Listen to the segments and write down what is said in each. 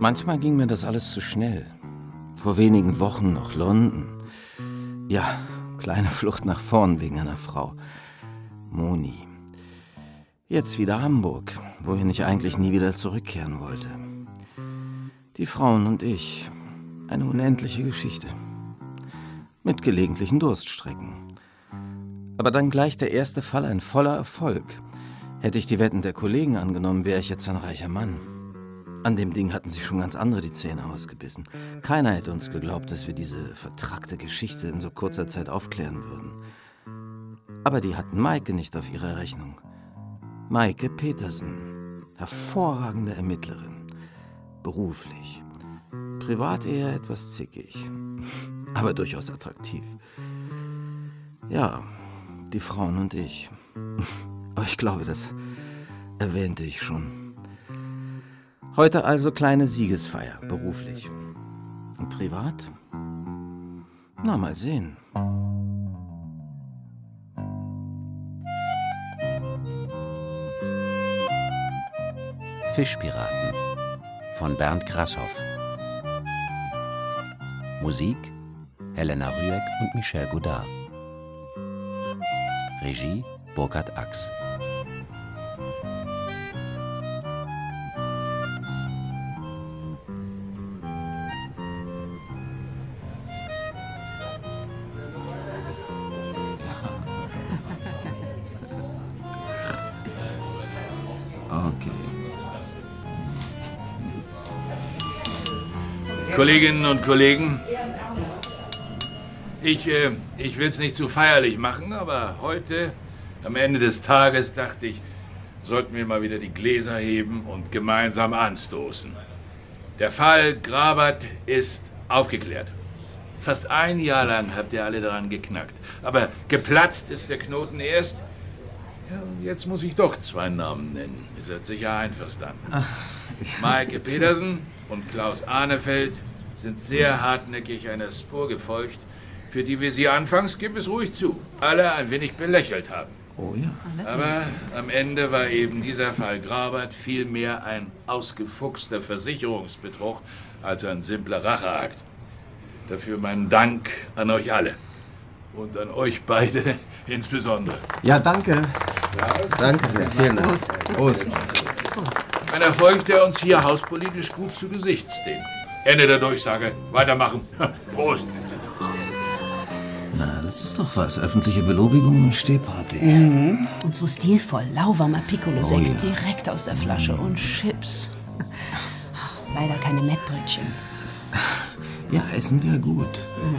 Manchmal ging mir das alles zu schnell. Vor wenigen Wochen noch London. Ja, kleine Flucht nach vorn wegen einer Frau. Moni. Jetzt wieder Hamburg, wohin ich eigentlich nie wieder zurückkehren wollte. Die Frauen und ich. Eine unendliche Geschichte. Mit gelegentlichen Durststrecken. Aber dann gleich der erste Fall ein voller Erfolg. Hätte ich die Wetten der Kollegen angenommen, wäre ich jetzt ein reicher Mann. An dem Ding hatten sich schon ganz andere die Zähne ausgebissen. Keiner hätte uns geglaubt, dass wir diese vertrackte Geschichte in so kurzer Zeit aufklären würden. Aber die hatten Maike nicht auf ihrer Rechnung. Maike Petersen, hervorragende Ermittlerin. Beruflich. Privat eher etwas zickig, aber durchaus attraktiv. Ja, die Frauen und ich. Aber ich glaube, das erwähnte ich schon. Heute also kleine Siegesfeier, beruflich. Und privat? Na, mal sehen. Fischpiraten von Bernd Grasshoff. Musik Helena Rüegg und Michel Godard. Regie Burkhard Ax. Okay. Kolleginnen und Kollegen, ich will es nicht zu feierlich machen, aber heute, am Ende des Tages, dachte ich, sollten wir mal wieder die Gläser heben und gemeinsam anstoßen. Der Fall Grabert ist aufgeklärt. Fast ein Jahr lang habt ihr alle daran geknackt. Aber geplatzt ist der Knoten erst. Ja, und jetzt muss ich doch 2 Namen nennen. Ihr seid sicher einverstanden. Maike Petersen und Klaus Ahnefeld sind sehr hartnäckig einer Spur gefolgt, für die wir sie anfangs, gib es ruhig zu, alle ein wenig belächelt haben. Oh ja. Aber am Ende war eben dieser Fall Grabert viel mehr ein ausgefuchster Versicherungsbetrug als ein simpler Racheakt. Dafür meinen Dank an euch alle. Und an euch beide insbesondere. Ja, danke. Danke sehr. Vielen Dank. Prost. Ein Erfolg, der uns hier hauspolitisch gut zu Gesicht steht. Ende der Durchsage. Weitermachen. Prost. Na, das ist doch was. Öffentliche Belobigung und Stehparty. Mhm. Und so stilvoll. Lauwarmer Piccolo-Sekt Oh ja. direkt aus der Flasche und Chips. Leider keine Mettbrötchen. Ja, essen wäre gut.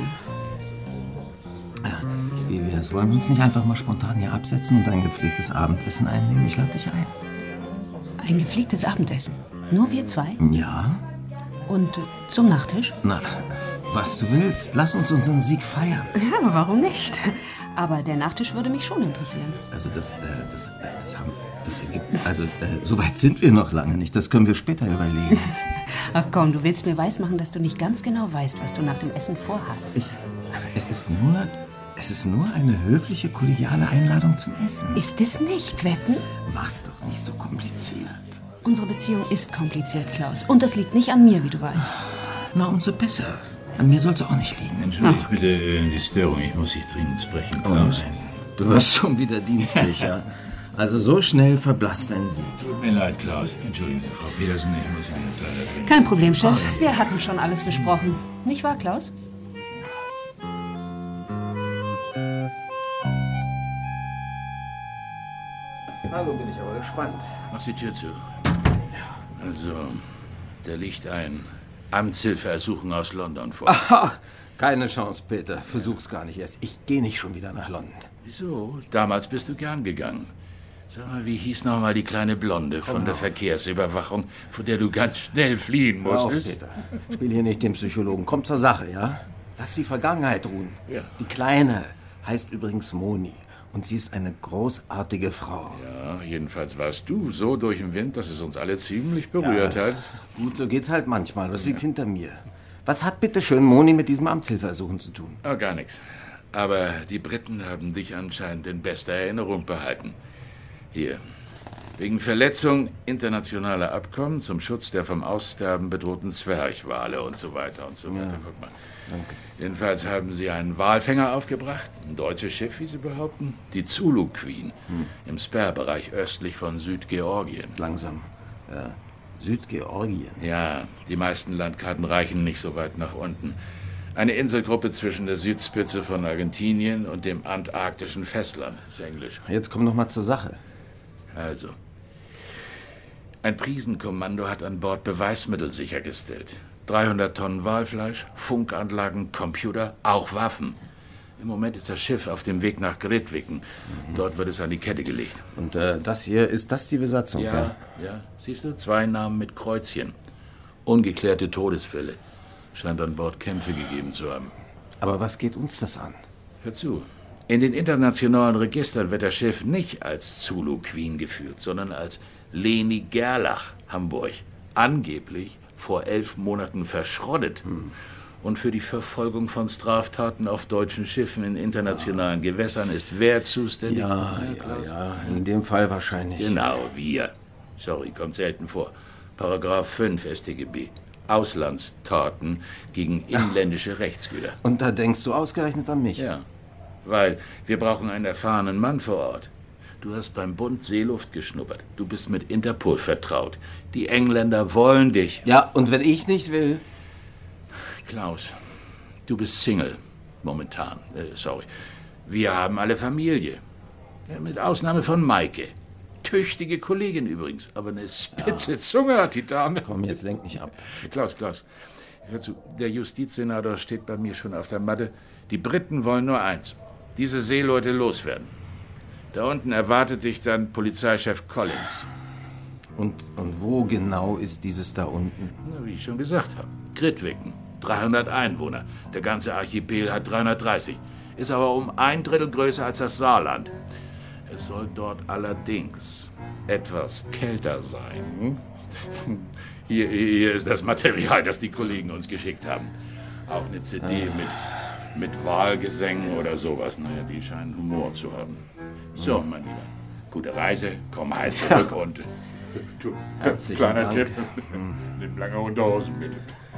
Ja, wie wär's? Wollen wir uns nicht einfach mal spontan hier absetzen und ein gepflegtes Abendessen einnehmen? Ich lade dich ein. Ein gepflegtes Abendessen. Nur wir 2? Ja? Und zum Nachtisch? Na, was du willst. Lass uns unseren Sieg feiern. Ja, warum nicht? Aber der Nachtisch würde mich schon interessieren. Also das ergibt, so weit sind wir noch lange nicht. Das können wir später überlegen. Ach komm, du willst mir weismachen, dass du nicht ganz genau weißt, was du nach dem Essen vorhast. Es ist nur eine höfliche, kollegiale Einladung zum Essen. Ist es nicht, Wetten? Mach's doch nicht so kompliziert. Unsere Beziehung ist kompliziert, Klaus. Und das liegt nicht an mir, wie du weißt. Na, umso besser. An mir soll's auch nicht liegen. Entschuldigt bitte die Störung. Ich muss dich dringend sprechen, Klaus. Du wirst schon wieder dienstlicher. Also so schnell verblasst ein Sieg. Tut mir leid, Klaus. Entschuldigen Sie, Frau Petersen. Ich muss Ihnen jetzt leider dringend... Kein Problem, Chef. Wir hatten schon alles besprochen. Nicht wahr, Klaus? Hallo, bin ich aber gespannt. Mach die Tür zu. Also, da liegt ein Amtshilfeersuchen aus London vor. Aha, keine Chance, Peter. Versuch's gar nicht erst. Ich gehe nicht schon wieder nach London. Wieso? Damals bist du gern gegangen. Sag mal, wie hieß noch mal die kleine Blonde von der Verkehrsüberwachung, von der du ganz schnell fliehen Hör auf, musstest? Peter. Spiel hier nicht den Psychologen. Komm zur Sache, ja? Lass die Vergangenheit ruhen. Ja. Die Kleine heißt übrigens Moni. Und sie ist eine großartige Frau. Ja, jedenfalls warst du so durch den Wind, dass es uns alle ziemlich berührt hat. Gut, so geht's halt manchmal. Das liegt hinter mir. Was hat bitte schön Moni mit diesem Amtshilfeersuchen zu tun? Ah, gar nichts. Aber die Briten haben dich anscheinend in bester Erinnerung behalten. Hier, Wegen Verletzung internationaler Abkommen zum Schutz der vom Aussterben bedrohten Zwerchwale und so weiter und so weiter. Ja. Guck mal. Danke. Jedenfalls haben sie einen Walfänger aufgebracht, ein deutsches Schiff, wie sie behaupten, die Zulu Queen, im Sperrbereich östlich von Südgeorgien. Langsam. Ja. Südgeorgien. Ja, die meisten Landkarten reichen nicht so weit nach unten. Eine Inselgruppe zwischen der Südspitze von Argentinien und dem antarktischen Festland, ist Englisch. Jetzt komm noch mal zur Sache. Also, ein Prisenkommando hat an Bord Beweismittel sichergestellt. 300 Tonnen Walfleisch, Funkanlagen, Computer, auch Waffen. Im Moment ist das Schiff auf dem Weg nach Grytviken. Dort wird es an die Kette gelegt. Und das hier, ist das die Besatzung? Ja. Siehst du, 2 Namen mit Kreuzchen. Ungeklärte Todesfälle. Scheint an Bord Kämpfe gegeben zu haben. Aber was geht uns das an? Hör zu. In den internationalen Registern wird das Schiff nicht als Zulu Queen geführt, sondern als Leni Gerlach, Hamburg. Angeblich vor 11 Monaten verschrottet. Und für die Verfolgung von Straftaten auf deutschen Schiffen in internationalen Gewässern ist wer zuständig? Ja. In dem Fall wahrscheinlich. Genau, wir. Sorry, kommt selten vor. Paragraph 5 StGB. Auslandstaten gegen inländische Rechtsgüter. Und da denkst du ausgerechnet an mich? Ja, weil wir brauchen einen erfahrenen Mann vor Ort. Du hast beim Bund Seeluft geschnuppert. Du bist mit Interpol vertraut. Die Engländer wollen dich. Ja, und wenn ich nicht will? Klaus, du bist Single. Momentan. Sorry. Wir haben alle Familie. Ja, mit Ausnahme von Maike. Tüchtige Kollegin übrigens. Aber eine spitze Zunge hat die Dame. Komm, jetzt lenk mich ab. Klaus. Hör zu. Der Justizsenator steht bei mir schon auf der Matte. Die Briten wollen nur eins. Diese Seeleute loswerden. Da unten erwartet dich dann Polizeichef Collins. Und wo genau ist dieses da unten? Na, wie ich schon gesagt habe. Grytviken. 300 Einwohner. Der ganze Archipel hat 330. Ist aber um 1/3 größer als das Saarland. Es soll dort allerdings etwas kälter sein. Hier ist das Material, das die Kollegen uns geschickt haben. Auch eine CD mit Wahlgesängen oder sowas. Naja, die scheinen Humor zu haben. So, mein Lieber. Gute Reise. Komm heil zurück und... Du, kleiner Dank. Tipp. Nimm lange Unterhosen, bitte.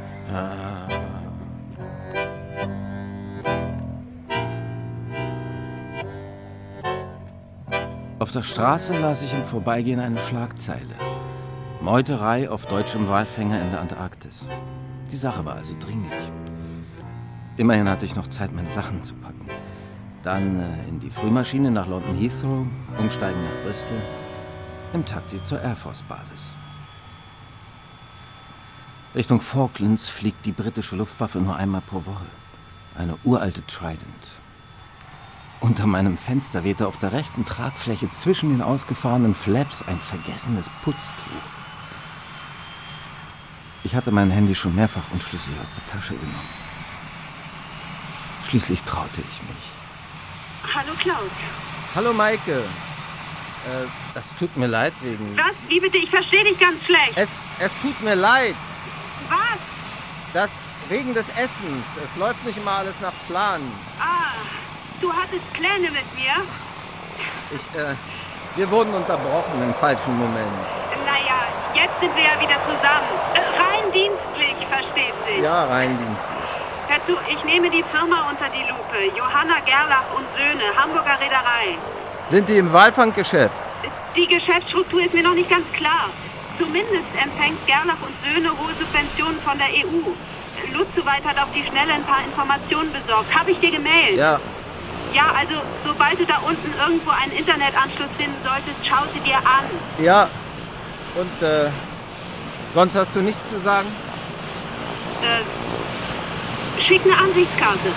Auf der Straße las ich im Vorbeigehen eine Schlagzeile. Meuterei auf deutschem Walfänger in der Antarktis. Die Sache war also dringlich. Immerhin hatte ich noch Zeit, meine Sachen zu packen. Dann in die Frühmaschine nach London Heathrow, umsteigen nach Bristol, im Taxi zur Air Force Basis. Richtung Falklands fliegt die britische Luftwaffe nur einmal pro Woche. Eine uralte Trident. Unter meinem Fenster wehte auf der rechten Tragfläche zwischen den ausgefahrenen Flaps ein vergessenes Putztuch. Ich hatte mein Handy schon mehrfach unschlüssig aus der Tasche genommen. Schließlich traute ich mich. Hallo Klaus. Hallo Maike. Das tut mir leid wegen... Was? Wie bitte? Ich verstehe dich ganz schlecht. Es tut mir leid. Was? Wegen des Essens. Es läuft nicht immer alles nach Plan. Du hattest Pläne mit mir? Wir wurden unterbrochen im falschen Moment. Naja, jetzt sind wir ja wieder zusammen. Rein dienstlich, versteht sich. Ja, rein dienstlich. Hör zu, ich nehme die Firma unter die Lupe. Johanna Gerlach und Söhne, Hamburger Reederei. Sind die im Walfanggeschäft? Die Geschäftsstruktur ist mir noch nicht ganz klar. Zumindest empfängt Gerlach und Söhne hohe Subventionen von der EU. Lutzoweit hat auf die Schnelle ein paar Informationen besorgt. Habe ich dir gemailt? Ja. Ja, also, sobald du da unten irgendwo einen Internetanschluss finden solltest, schau sie dir an. Ja. Und, sonst hast du nichts zu sagen? Schick eine Ansichtskarte.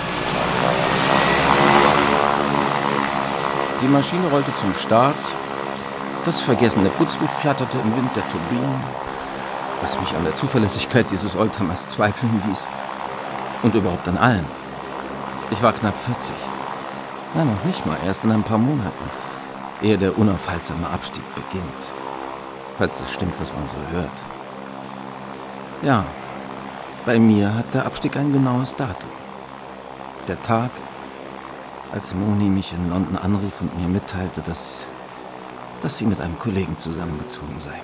Die Maschine rollte zum Start. Das vergessene Putztuch flatterte im Wind der Turbinen, was mich an der Zuverlässigkeit dieses Oldtimers zweifeln ließ. Und überhaupt an allem. Ich war knapp 40. Nein, noch nicht mal, erst in ein paar Monaten, ehe der unaufhaltsame Abstieg beginnt. Falls das stimmt, was man so hört. Ja, bei mir hat der Abstieg ein genaues Datum. Der Tag, als Moni mich in London anrief und mir mitteilte, dass dass sie mit einem Kollegen zusammengezogen sei.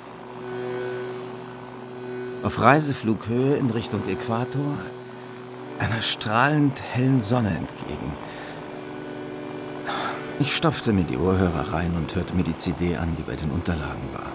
Auf Reiseflughöhe in Richtung Äquator, einer strahlend hellen Sonne entgegen. Ich stopfte mir die Ohrhörer rein und hörte mir die CD an, die bei den Unterlagen war.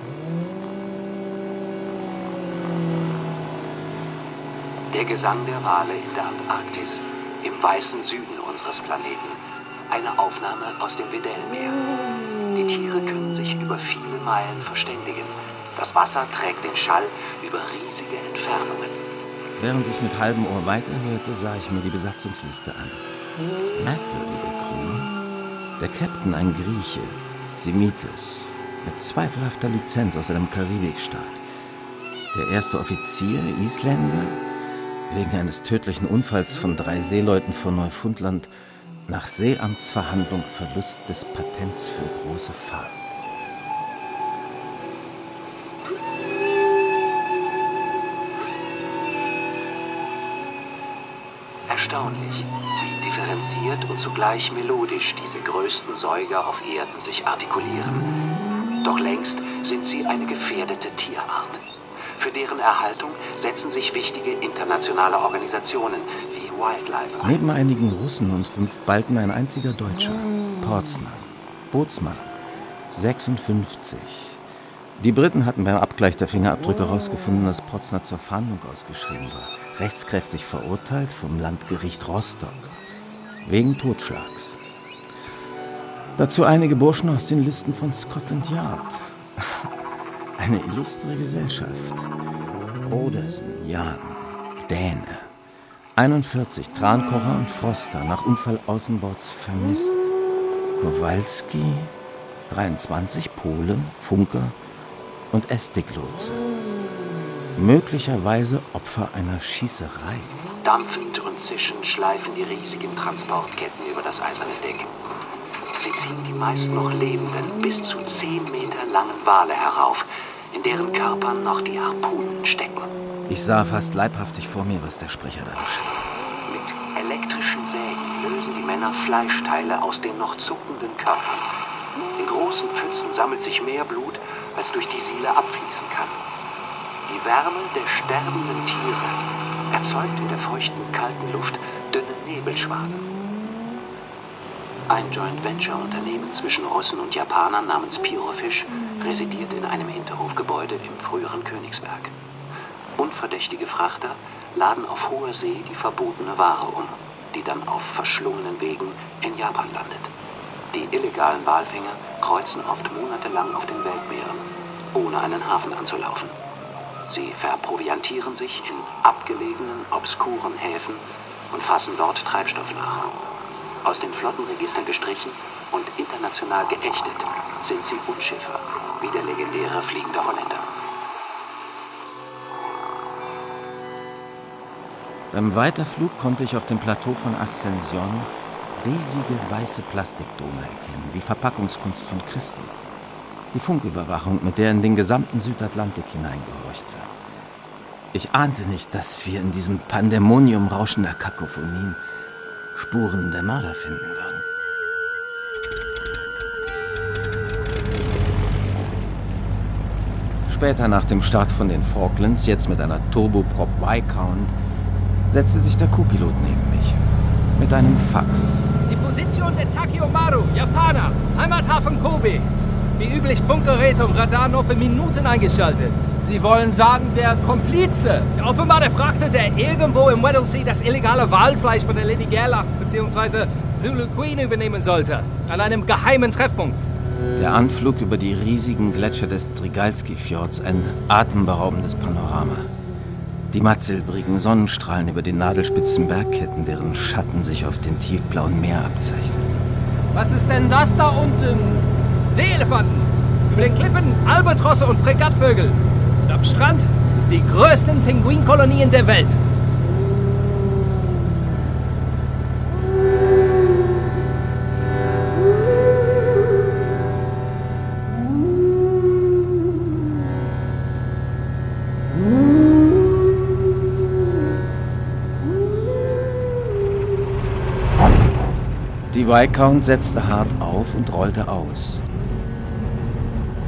Der Gesang der Wale in der Antarktis, im weißen Süden unseres Planeten. Eine Aufnahme aus dem Weddellmeer. Die Tiere können sich über viele Meilen verständigen. Das Wasser trägt den Schall über riesige Entfernungen. Während ich mit halbem Ohr weiterhörte, sah ich mir die Besatzungsliste an. Merkwürdige Crew. Der Captain ein Grieche, Semites, mit zweifelhafter Lizenz aus einem Karibikstaat. Der erste Offizier, Isländer, wegen eines tödlichen Unfalls von 3 Seeleuten von Neufundland nach Seeamtsverhandlung Verlust des Patents für große Fahrt. Erstaunlich, wie differenziert und zugleich melodisch diese größten Säuger auf Erden sich artikulieren. Doch längst sind sie eine gefährdete Tierart. Für deren Erhaltung setzen sich wichtige internationale Organisationen wie Wildlife ein. Neben einigen Russen und 5 Balten ein einziger Deutscher, Portsmann, Bootsmann, 56. Die Briten hatten beim Abgleich der Fingerabdrücke herausgefunden, dass Portsner zur Fahndung ausgeschrieben war. Rechtskräftig verurteilt vom Landgericht Rostock. Wegen Totschlags. Dazu einige Burschen aus den Listen von Scotland Yard. Eine illustre Gesellschaft. Brodersen, Jan, Däne. 41, Trankocher und Froster, nach Unfall außenbords vermisst. Kowalski, 23, Pole, Funker und Estiglotse. Möglicherweise Opfer einer Schießerei. Dampfend und zischend schleifen die riesigen Transportketten über das eiserne Deck. Sie ziehen die meist noch lebenden, bis zu 10 Meter langen Wale herauf, in deren Körpern noch die Harpunen stecken. Ich sah fast leibhaftig vor mir, was der Sprecher da beschrieb. Mit elektrischen Sägen lösen die Männer Fleischteile aus den noch zuckenden Körpern. In großen Pfützen sammelt sich mehr Blut, als durch die Siele abfließen kann. Die Wärme der sterbenden Tiere erzeugt in der feuchten, kalten Luft dünne Nebelschwaden. Ein Joint-Venture-Unternehmen zwischen Russen und Japanern namens Pyrofish residiert in einem Hinterhofgebäude im früheren Königsberg. Unverdächtige Frachter laden auf hoher See die verbotene Ware um, die dann auf verschlungenen Wegen in Japan landet. Die illegalen Walfänger kreuzen oft monatelang auf den Weltmeeren, ohne einen Hafen anzulaufen. Sie verproviantieren sich in abgelegenen, obskuren Häfen und fassen dort Treibstoff nach. Aus den Flottenregistern gestrichen und international geächtet sind sie Unschiffer, wie der legendäre fliegende Holländer. Beim Weiterflug konnte ich auf dem Plateau von Ascension riesige weiße Plastikdome erkennen, wie Verpackungskunst von Christo. Die Funküberwachung, mit der in den gesamten Südatlantik hineingehorcht wird. Ich ahnte nicht, dass wir in diesem Pandemonium rauschender Kakophonien Spuren der Mörder finden würden. Später nach dem Start von den Falklands, jetzt mit einer Turboprop Viscount, setzte sich der Co-Pilot neben mich. Mit einem Fax. Die Position der Takiomaru, Japaner, Heimathafen Kobe. Wie üblich Funkgeräte und Radar nur für Minuten eingeschaltet. Sie wollen sagen, der Komplize? Ja, offenbar der Frachter, der irgendwo im Weddell Sea das illegale Walfleisch von der Lady Gerlach bzw. Zulu Queen übernehmen sollte. An einem geheimen Treffpunkt. Der Anflug über die riesigen Gletscher des Trigalski-Fjords, ein atemberaubendes Panorama. Die mattsilbrigen Sonnenstrahlen über den nadelspitzen Bergketten, deren Schatten sich auf dem tiefblauen Meer abzeichnen. Was ist denn das da unten? Seeelefanten. Über den Klippen Albatrosse und Fregattvögel. Und am Strand die größten Pinguinkolonien der Welt. Die Viscount setzte hart auf und rollte aus.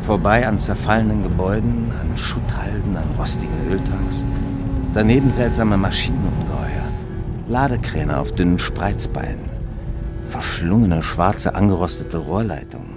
Vorbei an zerfallenen Gebäuden, an Schutthalden, an rostigen Öltanks. Daneben seltsame Maschinenungeheuer. Ladekräne auf dünnen Spreizbeinen. Verschlungene, schwarze, angerostete Rohrleitungen.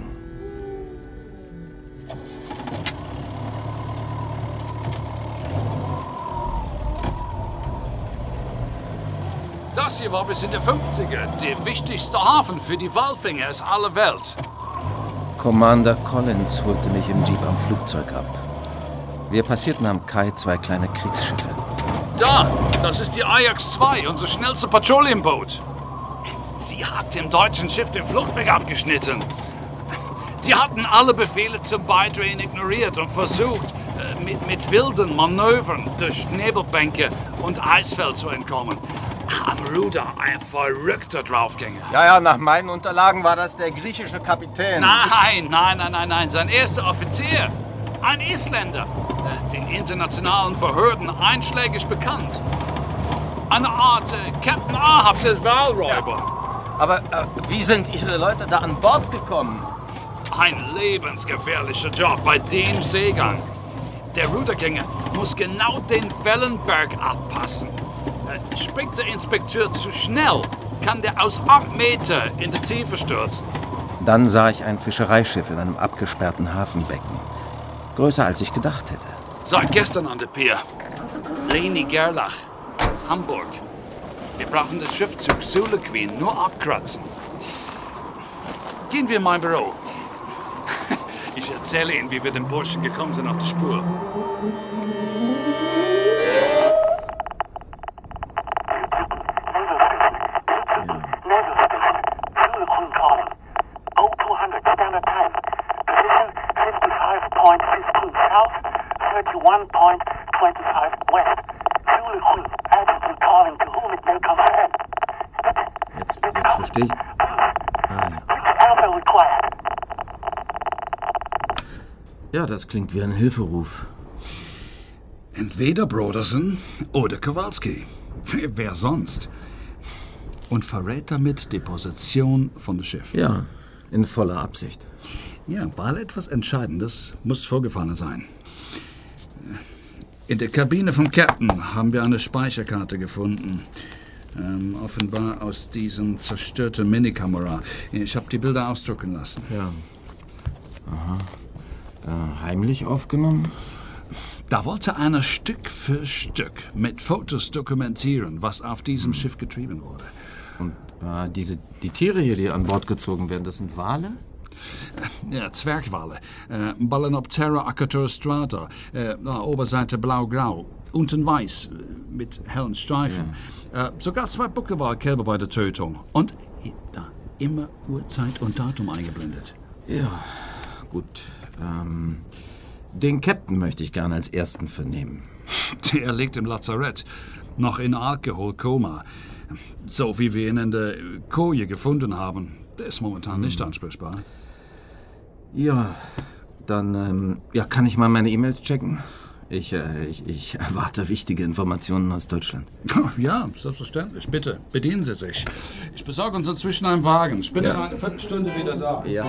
Das hier war bis in die 50er der wichtigste Hafen für die Walfänger aus aller Welt. Commander Collins holte mich im Jeep am Flugzeug ab. Wir passierten am Kai 2 kleine Kriegsschiffe. Da, das ist die Ajax 2, unser schnellste Patrouillenboot. Sie hat dem deutschen Schiff den Fluchtweg abgeschnitten. Sie hatten alle Befehle zum Beidrehen ignoriert und versucht, mit wilden Manövern durch Nebelbänke und Eisfeld zu entkommen. Am Ruder ein verrückter Draufgänger. Ja, nach meinen Unterlagen war das der griechische Kapitän. Nein. Sein erster Offizier. Ein Isländer. Den internationalen Behörden einschlägig bekannt. Eine Art Captain Ahab des Walräuber. Ja. Aber wie sind Ihre Leute da an Bord gekommen? Ein lebensgefährlicher Job bei dem Seegang. Der Rudergänger muss genau den Wellenberg abpassen. Springt der Inspekteur zu schnell, kann der aus 8 Meter in die Tiefe stürzen. Dann sah ich ein Fischereischiff in einem abgesperrten Hafenbecken. Größer als ich gedacht hätte. Seit gestern an der Pier. Leni Gerlach, Hamburg. Wir brauchen den Schiffzug Zulu Queen nur abkratzen. Gehen wir in mein Büro. Ich erzähle Ihnen, wie wir den Burschen gekommen sind auf die Spur. Jetzt verstehe ich. Ja, das klingt wie ein Hilferuf. Entweder Broderson oder Kowalski. Wer sonst? Und verrät damit die Position von dem Schiff. Ja, in voller Absicht. Ja, weil etwas Entscheidendes muss vorgefallen sein. In der Kabine vom Captain haben wir eine Speicherkarte gefunden. Offenbar aus diesem zerstörten Minikamera. Ich habe die Bilder ausdrucken lassen. Ja. Aha. Heimlich aufgenommen? Da wollte einer Stück für Stück mit Fotos dokumentieren, was auf diesem Schiff getrieben wurde. Und die Tiere hier, die an Bord gezogen werden, das sind Wale? Ja, Zwergwale. Balanoptera acaturstrata. Oberseite blau-grau. Unten weiß, mit hellen Streifen. Ja. Sogar 2 Buckelwalkälber bei der Tötung. Und da immer Uhrzeit und Datum eingeblendet. Ja, gut. Den Captain möchte ich gerne als ersten vernehmen. Der liegt im Lazarett. Noch in Alkoholkoma. So wie wir ihn in der Koje gefunden haben. Der ist momentan nicht ansprechbar. Ja, dann kann ich mal meine E-Mails checken? Ich erwarte wichtige Informationen aus Deutschland. Ja, selbstverständlich. Bitte, bedienen Sie sich. Ich besorge uns inzwischen einen Wagen. Ich bin in einer Viertelstunde wieder da. Ja.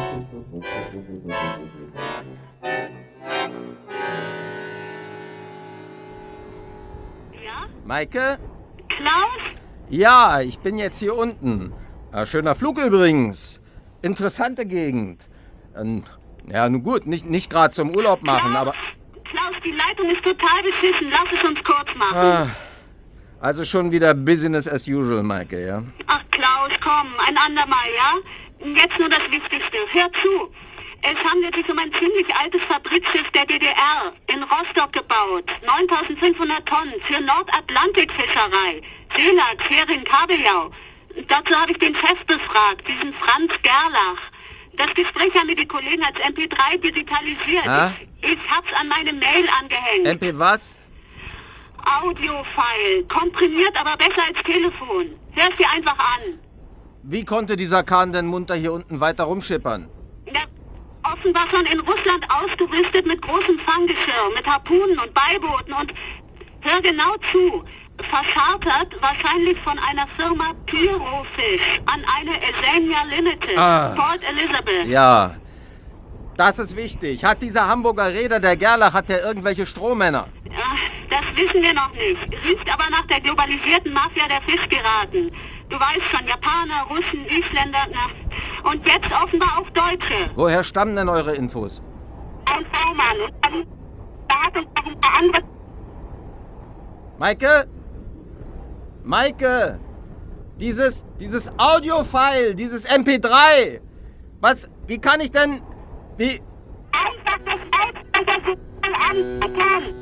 Ja? Maike? Klaus? Ja, ich bin jetzt hier unten. Schöner Flug übrigens. Interessante Gegend. Ja, nun gut, nicht gerade zum Urlaub machen, aber... Klaus, die Leitung ist total beschissen. Lass es uns kurz machen. Also schon wieder Business as usual, Maike, ja? Ach, Klaus, komm, ein andermal, ja? Jetzt nur das Wichtigste. Hör zu. Es handelt sich um ein ziemlich altes Fabrikschiff der DDR, in Rostock gebaut. 9.500 Tonnen für Nordatlantikfischerei. Seelachs, Hering, Kabeljau. Dazu habe ich den Chef befragt, diesen Franz Gerlach. Das Gespräch haben mir die Kollegen als MP3 digitalisiert. Ich hab's an meine Mail angehängt. MP was? Audiofile. Komprimiert, aber besser als Telefon. Hör's dir einfach an. Wie konnte dieser Kahn denn munter hier unten weiter rumschippern? Ja, offenbar schon in Russland ausgerüstet mit großem Fanggeschirr, mit Harpunen und Beibooten und... Hör genau zu. Verschartert, wahrscheinlich von einer Firma Pyrofish an eine Esenia Limited, Port Elizabeth. Ja. Das ist wichtig. Hat dieser Hamburger Reeder, der Gerlach, hat der irgendwelche Strohmänner? Das wissen wir noch nicht. Ist aber nach der globalisierten Mafia der Fischpiraten. Du weißt schon, Japaner, Russen, Isländer, und jetzt offenbar auch Deutsche. Woher stammen denn eure Infos? Ein V-Mann und dann hat uns noch ein paar andere... Maike? Maike! Dieses Audio-File, dieses MP3! Wie kann ich denn... Einfach das Ausland angucken!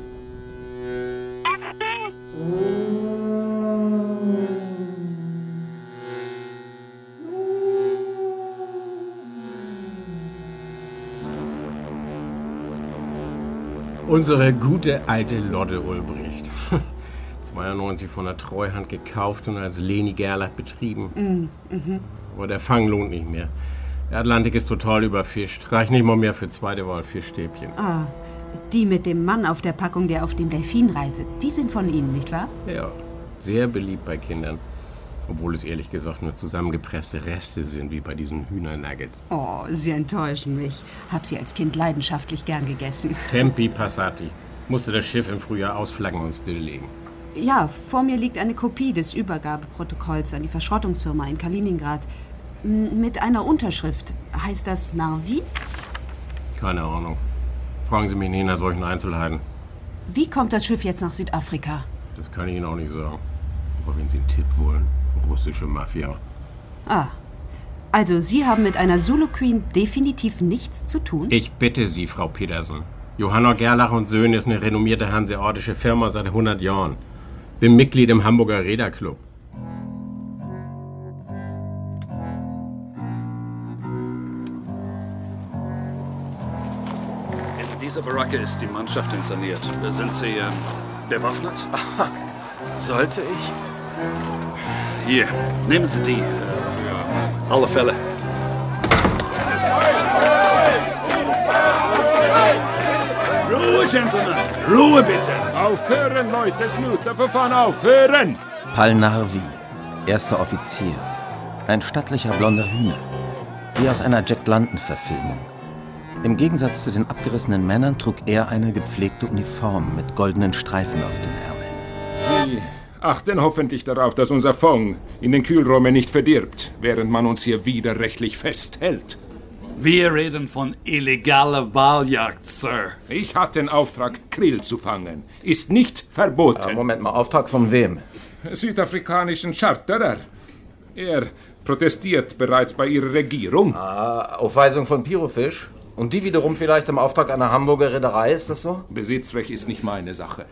Unsere gute alte Lotte Ulbricht. 92 von der Treuhand gekauft und als Leni Gerlach betrieben. Aber der Fang lohnt nicht mehr. Der Atlantik ist total überfischt. Reicht nicht mal mehr für zweite Wahl Fischstäbchen. Ah, die mit dem Mann auf der Packung, der auf dem Delfin reitet, die sind von Ihnen, nicht wahr? Ja, sehr beliebt bei Kindern. Obwohl es ehrlich gesagt nur zusammengepresste Reste sind, wie bei diesen Hühnernuggets. Oh, Sie enttäuschen mich. Hab sie als Kind leidenschaftlich gern gegessen. Tempi passati. Musste das Schiff im Frühjahr ausflaggen und stilllegen. Ja, vor mir liegt eine Kopie des Übergabeprotokolls an die Verschrottungsfirma in Kaliningrad. Mit einer Unterschrift. Heißt das Narvi? Keine Ahnung. Fragen Sie mich nicht nach solchen Einzelheiten. Wie kommt das Schiff jetzt nach Südafrika? Das kann ich Ihnen auch nicht sagen. Aber wenn Sie einen Tipp wollen, russische Mafia. Ah, also Sie haben mit einer Zulu Queen definitiv nichts zu tun? Ich bitte Sie, Frau Petersen. Johanna Gerlach und Söhne ist eine renommierte hanseatische Firma seit 100 Jahren. Bin Mitglied im Hamburger Reederclub. In dieser Baracke ist die Mannschaft interniert. Sind Sie bewaffnet? Sollte ich? Hier, nehmen Sie die für alle Fälle. Ruhe, Gentlemen! Ruhe, bitte! Aufhören, Leute! Snooterverfahren, aufhören! Pal Narvi, erster Offizier. Ein stattlicher blonder Hühner. Wie aus einer Jack London-Verfilmung. Im Gegensatz zu den abgerissenen Männern trug er eine gepflegte Uniform mit goldenen Streifen auf den Ärmeln. Sie achten hoffentlich darauf, dass unser Fond in den Kühlräumen nicht verdirbt, während man uns hier widerrechtlich festhält. Wir reden von illegaler Waljagd, Sir. Ich hatte den Auftrag, Krill zu fangen. Ist nicht verboten. Moment mal, Auftrag von wem? Südafrikanischen Charterer. Er protestiert bereits bei Ihrer Regierung. Auf Weisung von Pyrofisch? Und die wiederum vielleicht im Auftrag einer Hamburger Reederei, ist das so? Besitzrecht ist nicht meine Sache.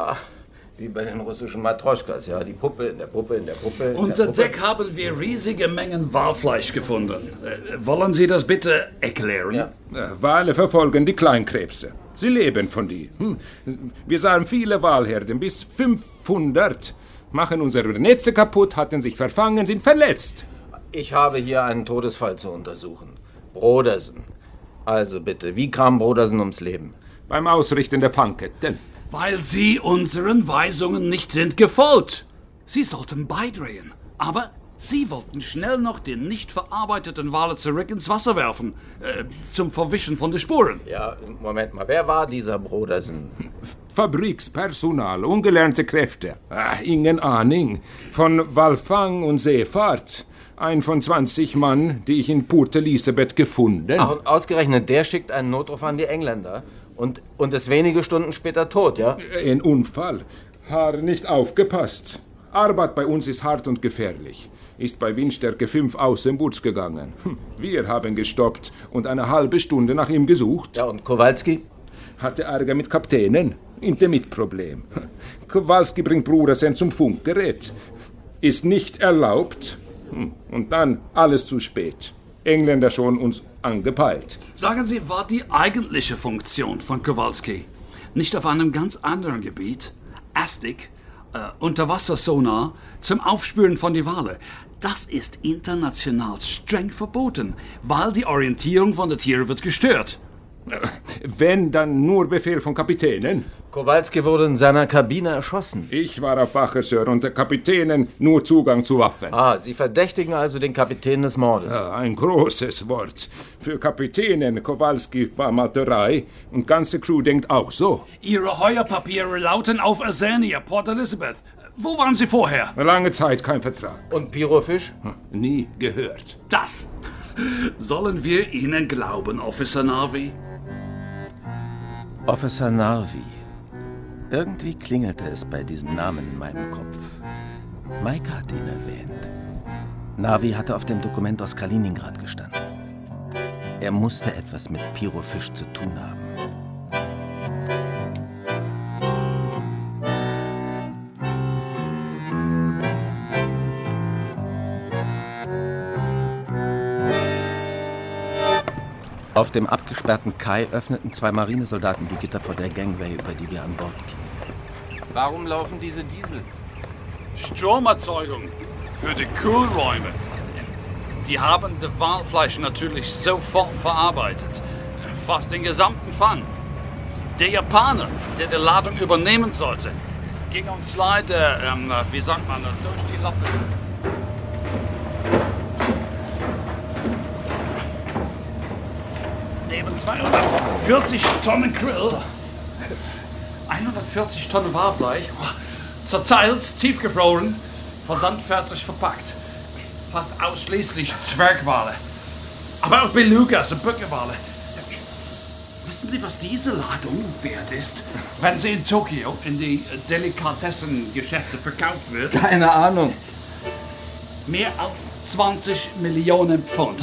Wie bei den russischen Matroschkas, ja. Die Puppe in der Puppe in der Puppe. Unter Deck haben wir riesige Mengen Walfleisch gefunden. Wollen Sie das bitte erklären? Ja. Wale verfolgen die Kleinkrebse. Sie leben von die. Wir sahen viele Walherden, bis 500. Machen unsere Netze kaputt, hatten sich verfangen, sind verletzt. Ich habe hier einen Todesfall zu untersuchen. Brodersen. Also bitte, wie kam Brodersen ums Leben? Beim Ausrichten der Fangketten. Weil Sie unseren Weisungen nicht sind gefolgt. Sie sollten beidrehen. Aber Sie wollten schnell noch den nicht verarbeiteten Wale zurück ins Wasser werfen. Zum Verwischen von den Spuren. Ja, Moment mal. Wer war dieser Brodersen? Fabrikspersonal, ungelernte Kräfte. Ingen Ahnung. Von Walfang und Seefahrt. Ein von 20 Mann, die ich in Port Elizabeth gefunden. Und ausgerechnet der schickt einen Notruf an die Engländer. Und ist wenige Stunden später tot, ja? Ein Unfall. Har nicht aufgepasst. Arbeit bei uns ist hart und gefährlich. Ist bei Windstärke 5 aus dem Boots gegangen. Wir haben gestoppt und eine halbe Stunde nach ihm gesucht. Ja, und Kowalski? Hatte Ärger mit Kapitänen. Intermitproblem. Kowalski bringt Brodersen zum Funkgerät. Ist nicht erlaubt. Und dann alles zu spät. Engländer schon uns angepeilt. Sagen Sie, war die eigentliche Funktion von Kowalski nicht auf einem ganz anderen Gebiet? ASTIC, Unterwassersonar, zum Aufspüren von die Wale. Das ist international streng verboten, weil die Orientierung von den Tieren wird gestört. Wenn, dann nur Befehl von Kapitänen. Kowalski wurde in seiner Kabine erschossen. Ich war auf Wache, Sir, und der Kapitänen nur Zugang zu Waffen. Sie verdächtigen also den Kapitän des Mordes. Ja, ein großes Wort. Für Kapitänen Kowalski war Meuterei und ganze Crew denkt auch so. Ihre Heuerpapiere lauten auf Azania, Port Elizabeth. Wo waren Sie vorher? Lange Zeit kein Vertrag. Und Pyrofisch? Nie gehört. Das. Sollen wir Ihnen glauben, Officer Narvi? Officer Narvi. Irgendwie klingelte es bei diesem Namen in meinem Kopf. Mike hat ihn erwähnt. Narvi hatte auf dem Dokument aus Kaliningrad gestanden. Er musste etwas mit Pyrofisch zu tun haben. Auf dem abgesperrten Kai öffneten 2 Marinesoldaten die Gitter vor der Gangway, über die wir an Bord gingen. Warum laufen diese Diesel? Stromerzeugung für die Kühlräume. Die haben das Walfleisch natürlich sofort verarbeitet. Fast den gesamten Fang. Der Japaner, der die Ladung übernehmen sollte, ging uns leider, durch die Lappe. Neben 240 Tonnen Krill, 140 Tonnen Walfleisch, zerteilt, tiefgefroren, versandfertig verpackt. Fast ausschließlich Zwergwale. Aber auch Belugas und Bückewale. Wissen Sie, was diese Ladung wert ist, wenn sie in Tokio in die Delikatessengeschäfte verkauft wird? Keine Ahnung. Mehr als 20 Millionen Pfund.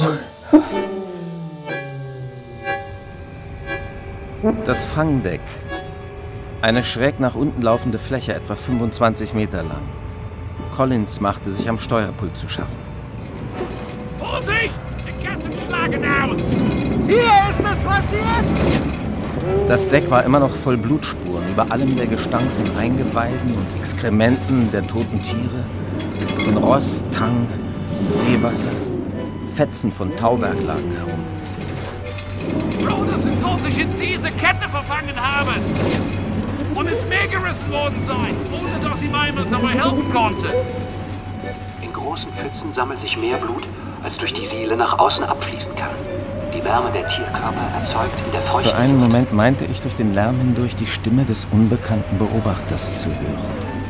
Das Fangdeck. Eine schräg nach unten laufende Fläche, etwa 25 Meter lang. Collins machte sich am Steuerpult zu schaffen. Vorsicht! Die Ketten schlagen aus! Hier ist es passiert! Das Deck war immer noch voll Blutspuren. Über allem der Gestank von Eingeweiden und Exkrementen der toten Tiere, von Rost, Tang und Seewasser. Fetzen von Tauwerk lagen herum. Broderson soll sich in diese Kette verfangen haben und ins Meer gerissen worden sein, ohne dass ihm jemand dabei helfen konnte. In großen Pfützen sammelt sich mehr Blut, als durch die Seele nach außen abfließen kann. Die Wärme der Tierkörper erzeugt in der feuchten Für einen Luft Moment meinte ich, durch den Lärm hindurch die Stimme des unbekannten Beobachters zu hören.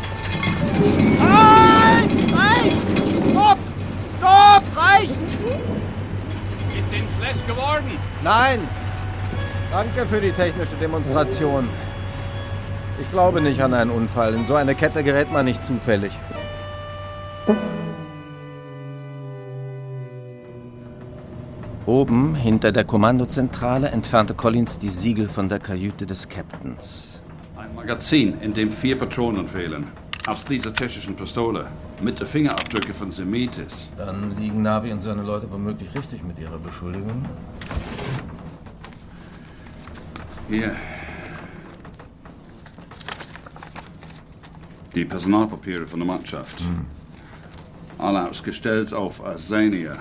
Reich! Stopp! Stopp! Reich! Ist Ihnen schlecht geworden? Nein! Danke für die technische Demonstration. Ich glaube nicht an einen Unfall. In so eine Kette gerät man nicht zufällig. Oben, hinter der Kommandozentrale, entfernte Collins die Siegel von der Kajüte des Captains. Ein Magazin, in dem 4 Patronen fehlen. Aus dieser tschechischen Pistole. Mit den Fingerabdrücken von Semitis. Dann liegen Narvi und seine Leute womöglich richtig mit ihrer Beschuldigung. Hier. Die Personalpapiere von der Mannschaft. Alle ausgestellt auf Azania.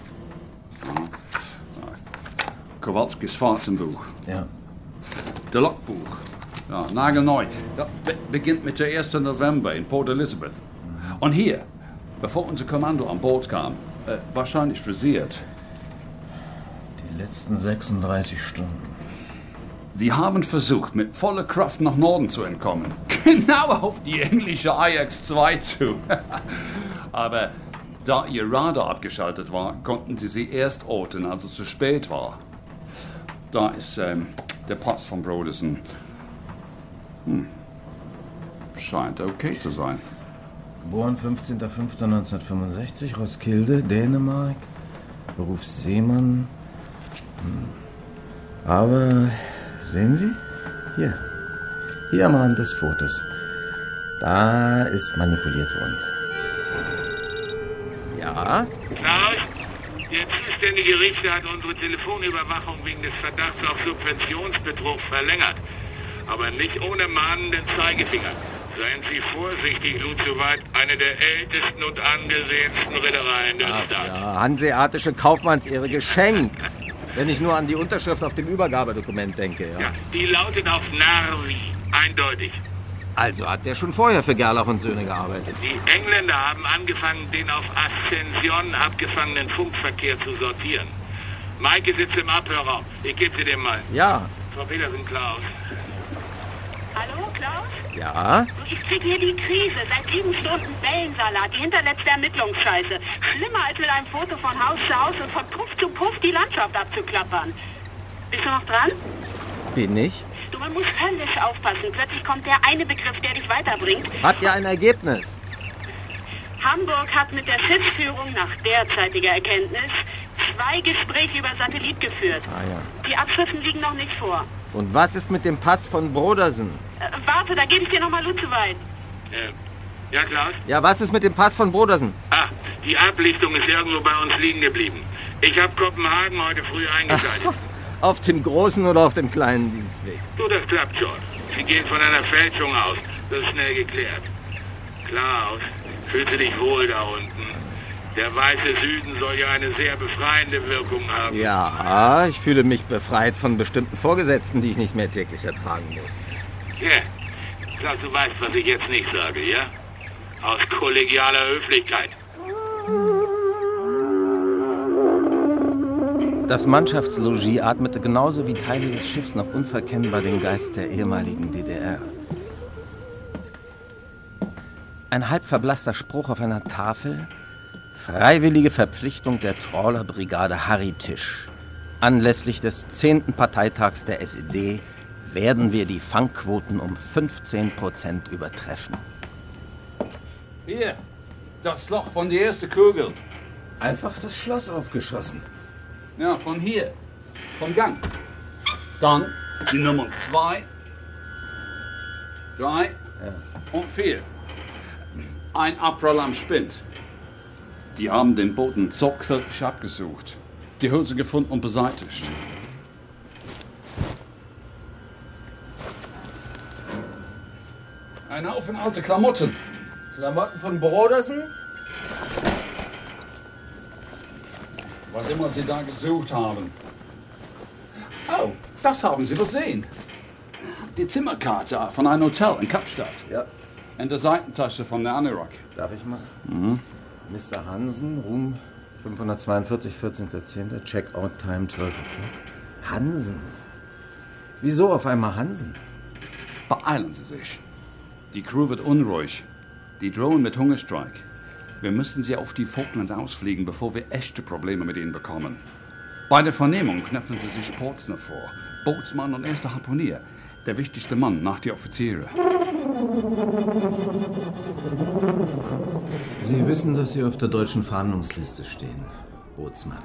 Kowalskis Fahrtenbuch. Ja. Der Logbuch. Ja, nagelneu. Ja, beginnt mit der 1. November in Port Elizabeth. Und hier, bevor unser Kommando an Bord kam, wahrscheinlich frisiert. Die letzten 36 Stunden. Sie haben versucht, mit voller Kraft nach Norden zu entkommen. Genau auf die englische Ajax-2 zu. Aber da ihr Radar abgeschaltet war, konnten sie erst orten, als es zu spät war. Da ist der Pass von Broderson. Scheint okay zu sein. Geboren 15.05.1965, Roskilde, Dänemark. Beruf Seemann. Aber sehen Sie? Hier am Rand des Fotos. Da ist manipuliert worden. Ja? Klaus, der zuständige Richter hat unsere Telefonüberwachung wegen des Verdachts auf Subventionsbetrug verlängert. Aber nicht ohne mahnenden Zeigefinger. Seien Sie vorsichtig, Luzoweit, eine der ältesten und angesehensten Reedereien der Stadt. Ja, hanseatische Kaufmannsehre geschenkt. Wenn ich nur an die Unterschrift auf dem Übergabedokument denke, ja. Ja, die lautet auf Narvi. Eindeutig. Also hat der schon vorher für Gerlach und Söhne gearbeitet. Die Engländer haben angefangen, den auf Ascension abgefangenen Funkverkehr zu sortieren. Maike sitzt im Abhörraum. Ich gebe sie dem mal. Ja. Frau Petersen, Klaus. Hallo, Klaus? Ja? Ich krieg hier die Krise. Seit 7 Stunden Wellensalat. Die hinterletzte Ermittlungsscheiße. Schlimmer als mit einem Foto von Haus zu Haus und von Puff zu Puff die Landschaft abzuklappern. Bist du noch dran? Bin ich? Du, man muss höllisch aufpassen. Plötzlich kommt der eine Begriff, der dich weiterbringt. Hat ja ein Ergebnis. Hamburg hat mit der Schiffsführung nach derzeitiger Erkenntnis 2 Gespräche über Satellit geführt. Ah ja. Die Abschriften liegen noch nicht vor. Und was ist mit dem Pass von Brodersen? Warte, da gebe ich dir nochmal Lutze weit. Ja, Klaus? Ja, was ist mit dem Pass von Brodersen? Ah, die Ablichtung ist irgendwo bei uns liegen geblieben. Ich habe Kopenhagen heute früh eingeschaltet. Auf dem großen oder auf dem kleinen Dienstweg? Du, das klappt schon. Sie gehen von einer Fälschung aus. Das ist schnell geklärt. Klaus, fühlst du dich wohl da unten? Der weiße Süden soll ja eine sehr befreiende Wirkung haben. Ja, ich fühle mich befreit von bestimmten Vorgesetzten, die ich nicht mehr täglich ertragen muss. Ja, Klaus, du weißt, was ich jetzt nicht sage, ja? Aus kollegialer Höflichkeit. Das Mannschaftslogis atmete genauso wie Teile des Schiffs noch unverkennbar den Geist der ehemaligen DDR. Ein halb verblasster Spruch auf einer Tafel: Freiwillige Verpflichtung der Trawlerbrigade Harry Tisch. Anlässlich des 10. Parteitags der SED werden wir die Fangquoten um 15% übertreffen. Hier, das Loch von der ersten Kugel. Einfach das Schloss aufgeschossen. Ja, von hier. Vom Gang. Dann die Nummern 2, 3 und 4. Ein Abprall am Spind. Die haben den Boden sorgfältig abgesucht. Die Hülse gefunden und beseitigt. Ein Haufen alte Klamotten. Klamotten von Brodersen? Was immer Sie da gesucht haben. Oh, das haben Sie übersehen. Die Zimmerkarte von einem Hotel in Kapstadt. Ja. In der Seitentasche von der Anorak. Darf ich mal? Mr. Hansen, Room 542, 14.10., Check-out-Time 12 o'clock. Hansen? Wieso auf einmal Hansen? Beeilen Sie sich. Die Crew wird unruhig. Die drohen mit Hungerstreik. Wir müssen sie auf die Falklands ausfliegen, bevor wir echte Probleme mit ihnen bekommen. Bei der Vernehmung knöpfen sie sich Portsner vor. Bootsmann und erster Harpunier. Der wichtigste Mann nach die Offiziere. Sie wissen, dass Sie auf der deutschen Fahndungsliste stehen, Bootsmann.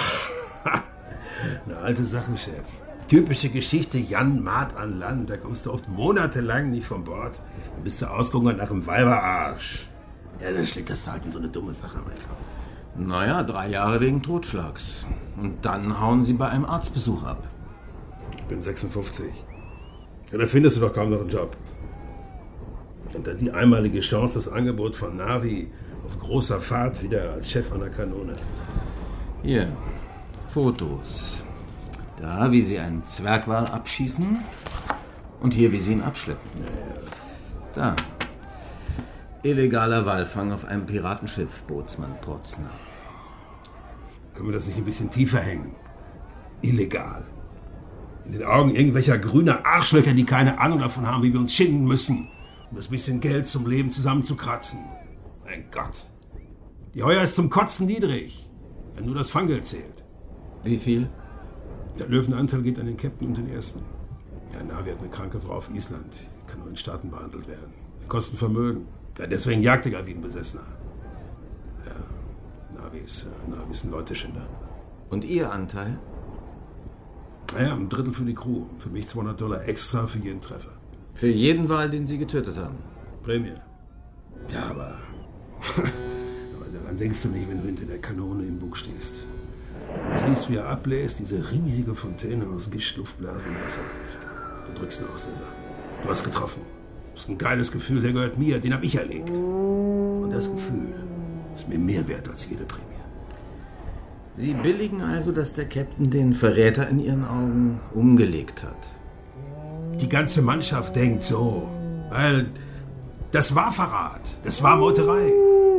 Eine alte Sache, Chef. Typische Geschichte, Jan Maat an Land. Da kommst du oft monatelang nicht von Bord. Dann bist du ausgehungert nach dem Weiberarsch. Ja, dann schlägt du halt in so eine dumme Sache rein. Naja, 3 Jahre wegen Totschlags. Und dann hauen Sie bei einem Arztbesuch ab. Ich bin 56. Ja, da findest du doch kaum noch einen Job. Und dann die einmalige Chance, das Angebot von Navi auf großer Fahrt wieder als Chef an der Kanone. Hier, Fotos. Da, wie Sie einen Zwergwal abschießen. Und hier, wie Sie ihn abschleppen. Da. Illegaler Walfang auf einem Piratenschiff, Bootsmann Portsner. Können wir das nicht ein bisschen tiefer hängen? Illegal. In den Augen irgendwelcher grüner Arschlöcher, die keine Ahnung davon haben, wie wir uns schinden müssen, um das bisschen Geld zum Leben zusammenzukratzen. Mein Gott. Die Heuer ist zum Kotzen niedrig, wenn nur das Fanggeld zählt. Wie viel? Der Löwenanteil geht an den Captain und den Ersten. Ja, Navi hat eine kranke Frau auf Island. Kann nur in Staaten behandelt werden. Die kosten Vermögen. Ja, deswegen jagt er wie ein Besessener. Ja, Navi ist ein Leuteschinder. Und Ihr Anteil? Naja, ein Drittel für die Crew. Für mich $200 extra für jeden Treffer. Für jeden Wal, den Sie getötet haben? Prämie. Ja, aber daran denkst du nicht, wenn du hinter der Kanone im Bug stehst. Du siehst, wie er ablässt, diese riesige Fontäne aus Gischt, Luftblasen und Wasserdampf. Du drückst ihn aus, Cäsar. Du hast getroffen. Das ist ein geiles Gefühl, der gehört mir, den hab ich erlegt. Und das Gefühl ist mir mehr wert als jede Prämie. Sie billigen also, dass der Captain den Verräter in Ihren Augen umgelegt hat. Die ganze Mannschaft denkt so, weil das war Verrat, das war Meuterei.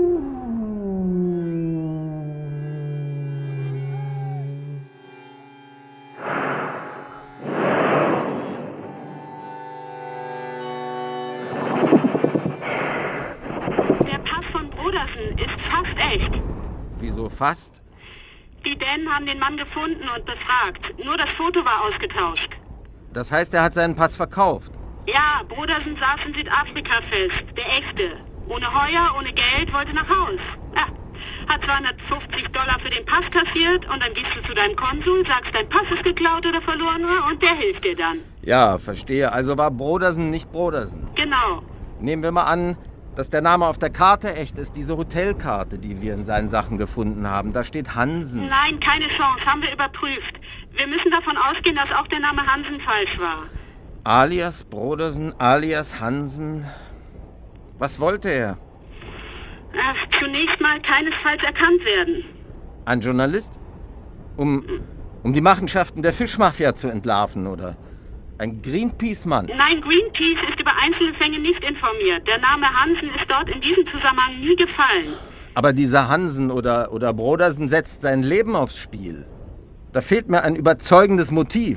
Der Pass von Brodersen ist fast echt. Wieso fast? Die Dänen haben den Mann gefunden und befragt. Nur das Foto war ausgetauscht. Das heißt, er hat seinen Pass verkauft. Ja, Brodersen saß in Südafrika fest. Der echte. Ohne Heuer, ohne Geld, wollte nach Haus. Ja, hat $250 für den Pass kassiert und dann gehst du zu deinem Konsul, sagst, dein Pass ist geklaut oder verloren und der hilft dir dann. Ja, verstehe. Also war Brodersen nicht Brodersen. Genau. Nehmen wir mal an, dass der Name auf der Karte echt ist. Diese Hotelkarte, die wir in seinen Sachen gefunden haben. Da steht Hansen. Nein, keine Chance. Haben wir überprüft. Wir müssen davon ausgehen, dass auch der Name Hansen falsch war. Alias Brodersen, alias Hansen. Was wollte er? Zunächst mal keinesfalls erkannt werden. Ein Journalist? Um die Machenschaften der Fischmafia zu entlarven, oder? Ein Greenpeace-Mann? Nein, Greenpeace ist über einzelne Fänge nicht informiert. Der Name Hansen ist dort in diesem Zusammenhang nie gefallen. Aber dieser Hansen oder Brodersen setzt sein Leben aufs Spiel. Da fehlt mir ein überzeugendes Motiv.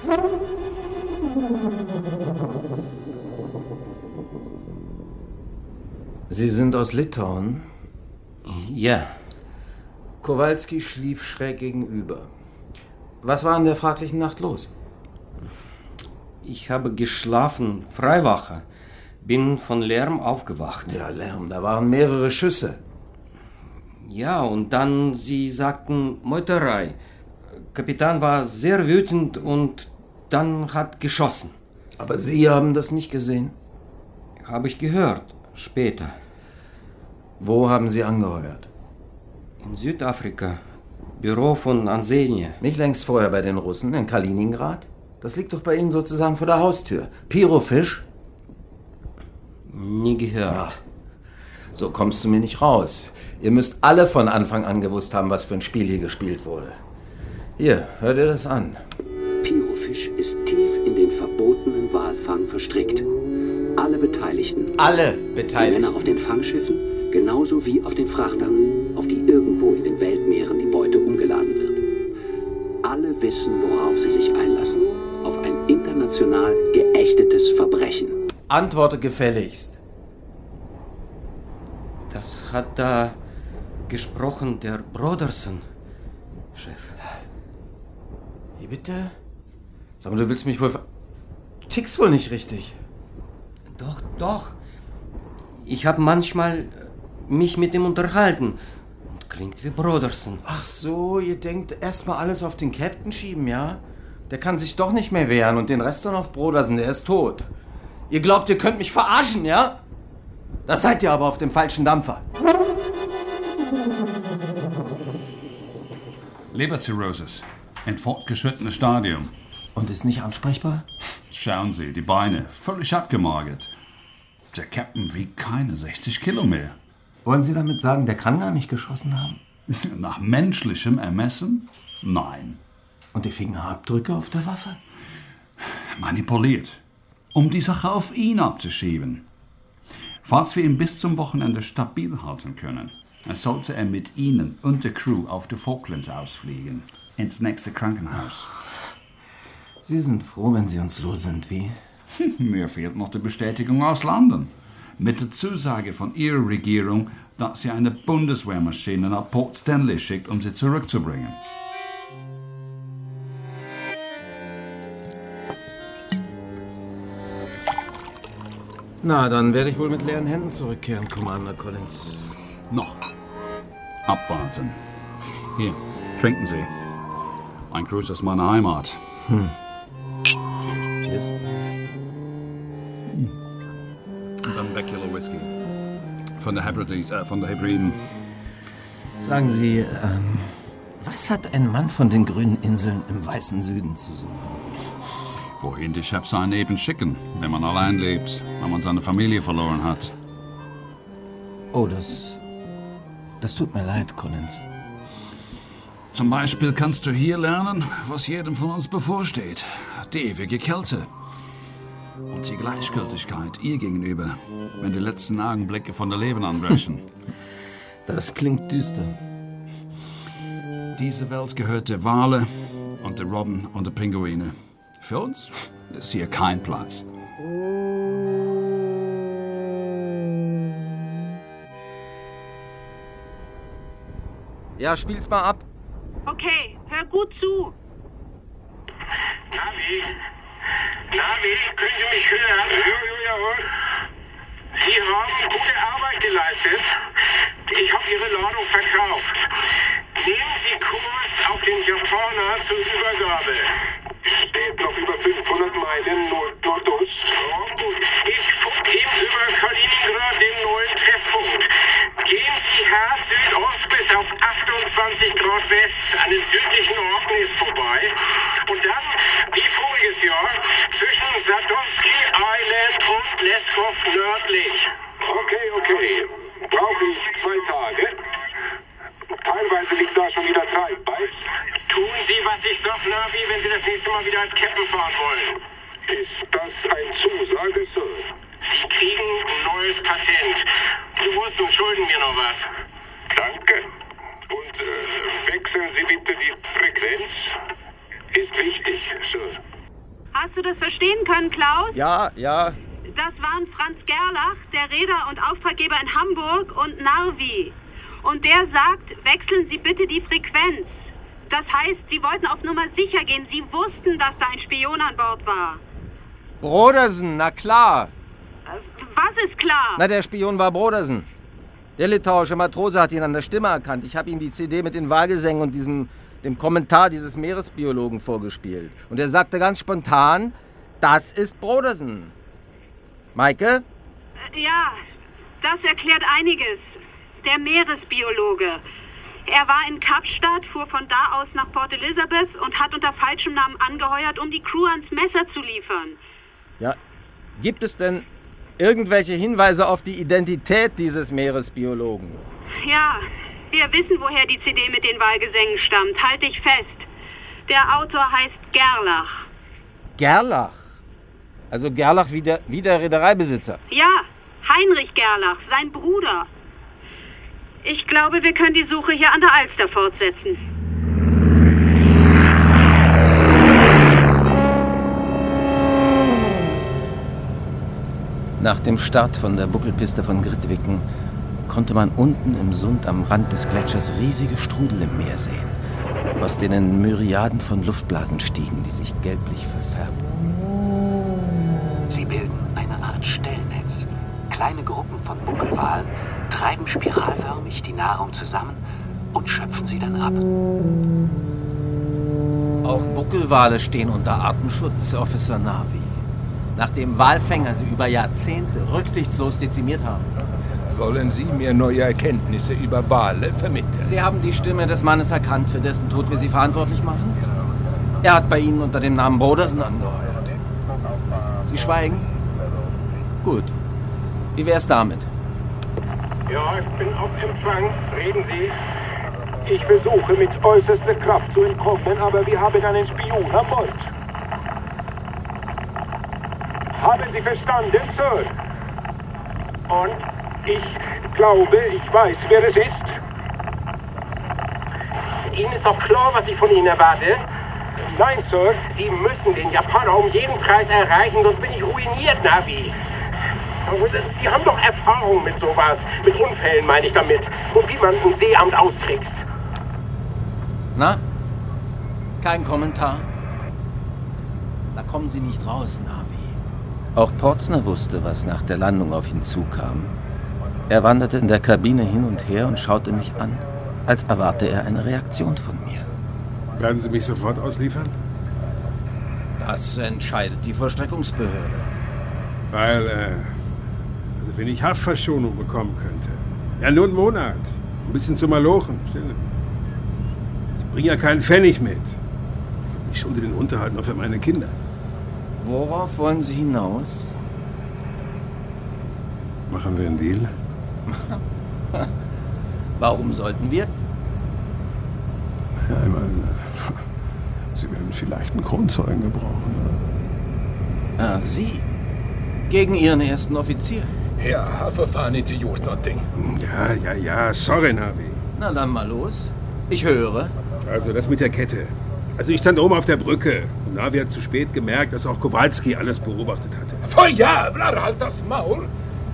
Sie sind aus Litauen? Ja. Kowalski schlief schräg gegenüber. Was war in der fraglichen Nacht los? Ich habe geschlafen, Freiwache. Bin von Lärm aufgewacht. Ja, Lärm, da waren mehrere Schüsse. Ja, und dann, sie sagten Meuterei. Kapitän war sehr wütend und dann hat geschossen. Aber Sie haben das nicht gesehen? Habe ich gehört, später. Wo haben Sie angeheuert? In Südafrika. Büro von Ansenie. Nicht längst vorher bei den Russen, in Kaliningrad? Das liegt doch bei Ihnen sozusagen vor der Haustür. Pyrofisch? Nie gehört. Ja. So kommst du mir nicht raus. Ihr müsst alle von Anfang an gewusst haben, was für ein Spiel hier gespielt wurde. Hier, hör dir das an. Pyrofisch ist tief in den verbotenen Walfang verstrickt. Alle Beteiligten. Die Männer auf den Fangschiffen, genauso wie auf den Frachtern, auf die irgendwo in den Weltmeeren die Beute umgeladen wird. Alle wissen, worauf sie sich einlassen. Auf ein international geächtetes Verbrechen. Antworte gefälligst. Das hat da gesprochen, der Brodersen, Chef. Wie bitte? Sag mal, du willst mich wohl... Du tickst wohl nicht richtig. Doch. Ich habe manchmal mich mit ihm unterhalten. Und klingt wie Brodersen. Ach so, ihr denkt erstmal alles auf den Captain schieben, ja? Der kann sich doch nicht mehr wehren und den Rest dann auf Brodersen, der ist tot. Ihr glaubt, ihr könnt mich verarschen, ja? Das seid ihr aber auf dem falschen Dampfer. Leberzirrhosis. Ein fortgeschrittenes Stadium. Und ist nicht ansprechbar? Schauen Sie, die Beine völlig abgemagert. Der Captain wiegt keine 60 Kilo mehr. Wollen Sie damit sagen, der kann gar nicht geschossen haben? Nach menschlichem Ermessen? Nein. Und die Fingerabdrücke auf der Waffe? Manipuliert, um die Sache auf ihn abzuschieben. Falls wir ihn bis zum Wochenende stabil halten können, sollte er mit Ihnen und der Crew auf die Falklands ausfliegen. Ins nächste Krankenhaus. Sie sind froh, wenn Sie uns los sind, wie? Mir fehlt noch die Bestätigung aus London. Mit der Zusage von Ihrer Regierung, dass sie eine Bundeswehrmaschine nach Port Stanley schickt, um sie zurückzubringen. Na, dann werde ich wohl mit leeren Händen zurückkehren, Commander Collins. Noch. Abwarten. Hier, trinken Sie. Ein Gruß aus meiner Heimat. Cheers. Dunbeckler Whisky. Von der Hebriden. Sagen Sie, was hat ein Mann von den grünen Inseln im weißen Süden zu suchen? Wohin die Chefs einen eben schicken, wenn man allein lebt, wenn man seine Familie verloren hat. Oh, das tut mir leid, Collins. Zum Beispiel kannst du hier lernen, was jedem von uns bevorsteht. Die ewige Kälte. Und die Gleichgültigkeit ihr gegenüber, wenn die letzten Augenblicke von der Leben anbrechen. Das klingt düster. Diese Welt gehört der Wale und der Robben und der Pinguine. Für uns ist hier kein Platz. Ja, spiel's mal ab. Okay, hör gut zu. Navi, können Sie mich hören? Jawohl. Sie haben gute Arbeit geleistet. Ich habe Ihre Ladung verkauft. Nehmen Sie Kurs auf den Japaner zur Übergabe. Steht noch über 500 Meilen Nordost. Oh, gut. Ich funke ihm über Kaliningrad den neuen Treffpunkt. Gehen Sie Südost bis auf 28 Grad West an den südlichen Orkneys vorbei. Und dann, wie voriges Jahr, zwischen Sadowski Island und Leskov nördlich. Okay. Brauche ich 2 Tage? Teilweise liegt da schon wieder Treibeis. Tun Sie, was ich sag, Navi, wenn Sie das nächste Mal wieder als Captain fahren wollen. Ist das ein Zusage, Sir? Sie kriegen ein neues Patent. Sie wussten, schulden mir noch was. Danke. Und wechseln Sie bitte die Frequenz. Ist wichtig, Sir. Hast du das verstehen können, Klaus? Ja. Das waren Franz Gerlach, der Reeder und Auftraggeber in Hamburg, und Narvi. Und der sagt, wechseln Sie bitte die Frequenz. Das heißt, Sie wollten auf Nummer sicher gehen. Sie wussten, dass da ein Spion an Bord war. Brodersen, na klar. Was ist klar? Na, der Spion war Brodersen. Der litauische Matrose hat ihn an der Stimme erkannt. Ich habe ihm die CD mit den Wahlgesängen und dem Kommentar dieses Meeresbiologen vorgespielt. Und er sagte ganz spontan, das ist Brodersen. Maike? Ja, das erklärt einiges. Der Meeresbiologe. Er war in Kapstadt, fuhr von da aus nach Port Elizabeth und hat unter falschem Namen angeheuert, um die Crew ans Messer zu liefern. Ja, gibt es denn irgendwelche Hinweise auf die Identität dieses Meeresbiologen? Ja, wir wissen, woher die CD mit den Wahlgesängen stammt. Halt dich fest. Der Autor heißt Gerlach. Gerlach? Also Gerlach wie der Reedereibesitzer? Ja, Heinrich Gerlach, sein Bruder. Ich glaube, wir können die Suche hier an der Alster fortsetzen. Nach dem Start von der Buckelpiste von Grytviken konnte man unten im Sund am Rand des Gletschers riesige Strudel im Meer sehen, aus denen Myriaden von Luftblasen stiegen, die sich gelblich verfärbten. Sie bilden eine Art Stellnetz. Kleine Gruppen von Buckelwalen treiben spiralförmig die Nahrung zusammen und schöpfen sie dann ab. Auch Buckelwale stehen unter Artenschutz, Officer Narvi. Nachdem Walfänger sie über Jahrzehnte rücksichtslos dezimiert haben. Wollen Sie mir neue Erkenntnisse über Wale vermitteln? Sie haben die Stimme des Mannes erkannt, für dessen Tod wir Sie verantwortlich machen? Er hat bei Ihnen unter dem Namen Brodersen angeheuert. Sie schweigen? Gut. Wie wär's damit? Ja, ich bin auf Empfang. Reden Sie. Ich versuche mit äußerster Kraft zu entkommen, aber wir haben einen Spion an Bord. Haben Sie verstanden, Sir? Und ich glaube, ich weiß, wer es ist. Ihnen ist doch klar, was ich von Ihnen erwarte. Nein, Sir, Sie müssen den Japaner um jeden Preis erreichen, sonst bin ich ruiniert, Navi. Sie haben doch Erfahrung mit sowas. Mit Unfällen meine ich damit. Und wie man ein Seeamt austrickst. Na? Kein Kommentar? Da kommen Sie nicht raus, Navi. Auch Portsner wusste, was nach der Landung auf ihn zukam. Er wanderte in der Kabine hin und her und schaute mich an, als erwarte er eine Reaktion von mir. Werden Sie mich sofort ausliefern? Das entscheidet die Vollstreckungsbehörde. Weil, wenn ich Haftverschonung bekommen könnte. Ja, nur einen Monat. Ein bisschen zu malochen. Ich bringe ja keinen Pfennig mit. Ich schulde den Unterhalt noch für meine Kinder. Worauf wollen Sie hinaus? Machen wir einen Deal? Warum sollten wir? Ja, ich meine, Sie werden vielleicht einen Kronzeugen gebrauchen, oder? Ah, Sie? Gegen Ihren ersten Offizier? Ja, Haferfahren ist gjort någonting. Ja, sorry, Navi. Na dann mal los. Ich höre. Also das mit der Kette. Also ich stand oben auf der Brücke und Navi hat zu spät gemerkt, dass auch Kowalski alles beobachtet hatte. För jävlar, halt das Maul!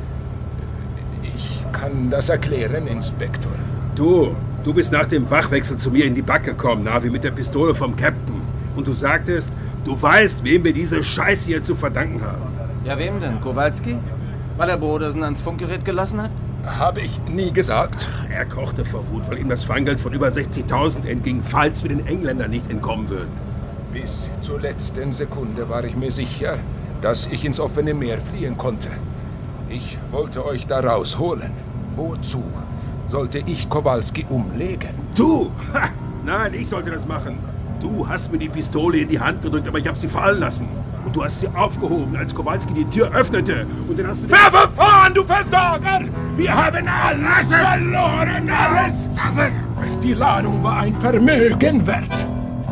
Ich kann das erklären, Inspektor. Du bist nach dem Wachwechsel zu mir in die Back gekommen, Navi, mit der Pistole vom Captain. Und du sagtest, du weißt, wem wir diese Scheiße hier zu verdanken haben. Ja, wem denn? Kowalski? Weil er Brodersen ans Funkgerät gelassen hat? Habe ich nie gesagt. Er kochte vor Wut, weil ihm das Feingeld von über 60.000 entging, falls wir den Engländern nicht entkommen würden. Bis zur letzten Sekunde war ich mir sicher, dass ich ins offene Meer fliehen konnte. Ich wollte euch da rausholen. Wozu sollte ich Kowalski umlegen? Du! Ha! Nein, ich sollte das machen. Du hast mir die Pistole in die Hand gedrückt, aber ich habe sie fallen lassen. Und du hast sie aufgehoben, als Kowalski die Tür öffnete. Und dann hast du... Werfe vorn, du Versager! Wir haben alles verloren, alles! Die Ladung war ein Vermögen wert.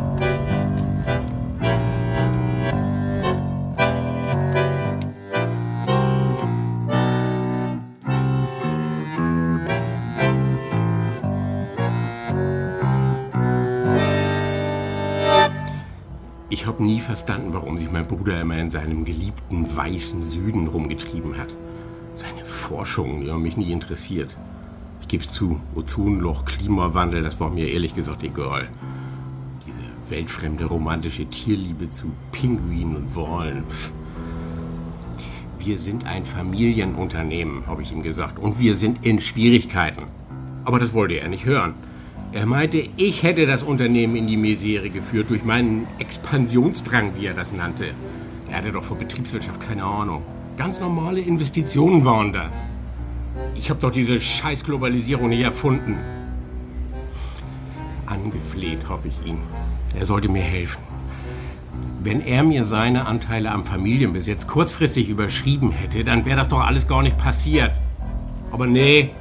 Ich habe nie verstanden, warum sich mein Bruder immer in seinem geliebten weißen Süden rumgetrieben hat. Seine Forschungen, die haben mich nie interessiert. Ich gebe es zu, Ozonloch, Klimawandel, das war mir ehrlich gesagt egal. Diese weltfremde romantische Tierliebe zu Pinguinen und Walen. Wir sind ein Familienunternehmen, habe ich ihm gesagt, und wir sind in Schwierigkeiten. Aber das wollte er nicht hören. Er meinte, ich hätte das Unternehmen in die Misere geführt durch meinen Expansionsdrang, wie er das nannte. Er hatte doch von Betriebswirtschaft keine Ahnung. Ganz normale Investitionen waren das. Ich habe doch diese scheiß Globalisierung nicht erfunden. Angefleht habe ich ihn. Er sollte mir helfen. Wenn er mir seine Anteile am Familienbesitz kurzfristig überschrieben hätte, dann wäre das doch alles gar nicht passiert. Aber nee.